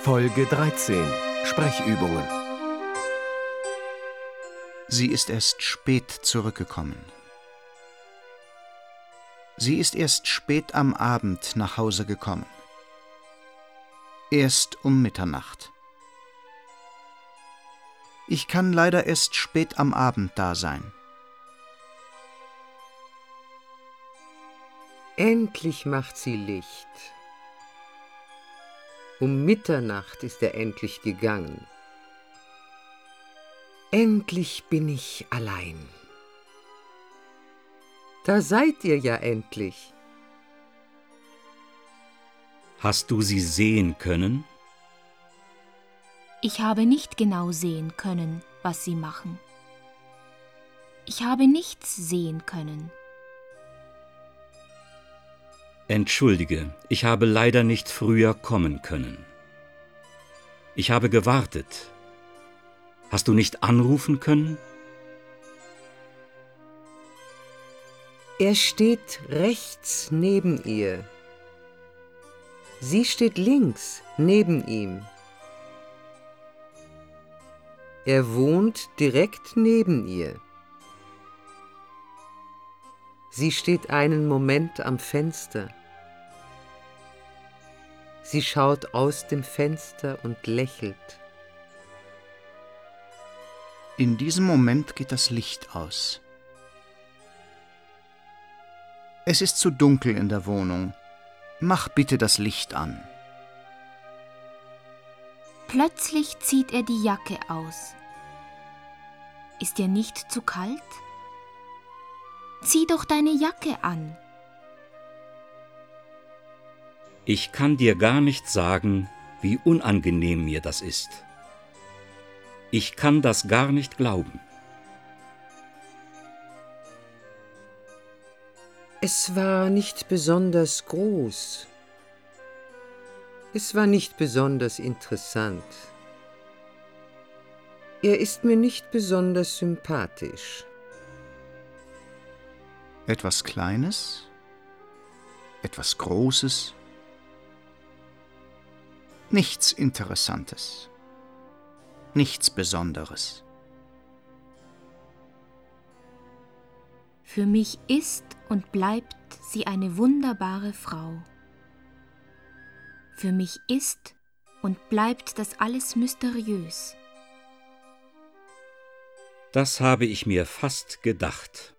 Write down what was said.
Folge 13. Sprechübungen. Sie ist erst spät zurückgekommen. Sie ist erst spät am Abend nach Hause gekommen. Erst um Mitternacht. Ich kann leider erst spät am Abend da sein. Endlich macht sie Licht. Um Mitternacht ist er endlich gegangen. Endlich bin ich allein. Da seid ihr ja endlich. Hast du sie sehen können? Ich habe nicht genau sehen können, was sie machen. Ich habe nichts sehen können. Entschuldige, ich habe leider nicht früher kommen können. Ich habe gewartet. Hast du nicht anrufen können? Er steht rechts neben ihr. Sie steht links neben ihm. Er wohnt direkt neben ihr. Sie steht einen Moment am Fenster. Sie schaut aus dem Fenster und lächelt. In diesem Moment geht das Licht aus. Es ist zu dunkel in der Wohnung. Mach bitte das Licht an. Plötzlich zieht er die Jacke aus. Ist dir nicht zu kalt? Zieh doch deine Jacke an. Ich kann dir gar nicht sagen, wie unangenehm mir das ist. Ich kann das gar nicht glauben. Es war nicht besonders groß. Es war nicht besonders interessant. Er ist mir nicht besonders sympathisch. Etwas Kleines? Etwas Großes? Nichts Interessantes. Nichts Besonderes. Für mich ist und bleibt sie eine wunderbare Frau. Für mich ist und bleibt das alles mysteriös. Das habe ich mir fast gedacht.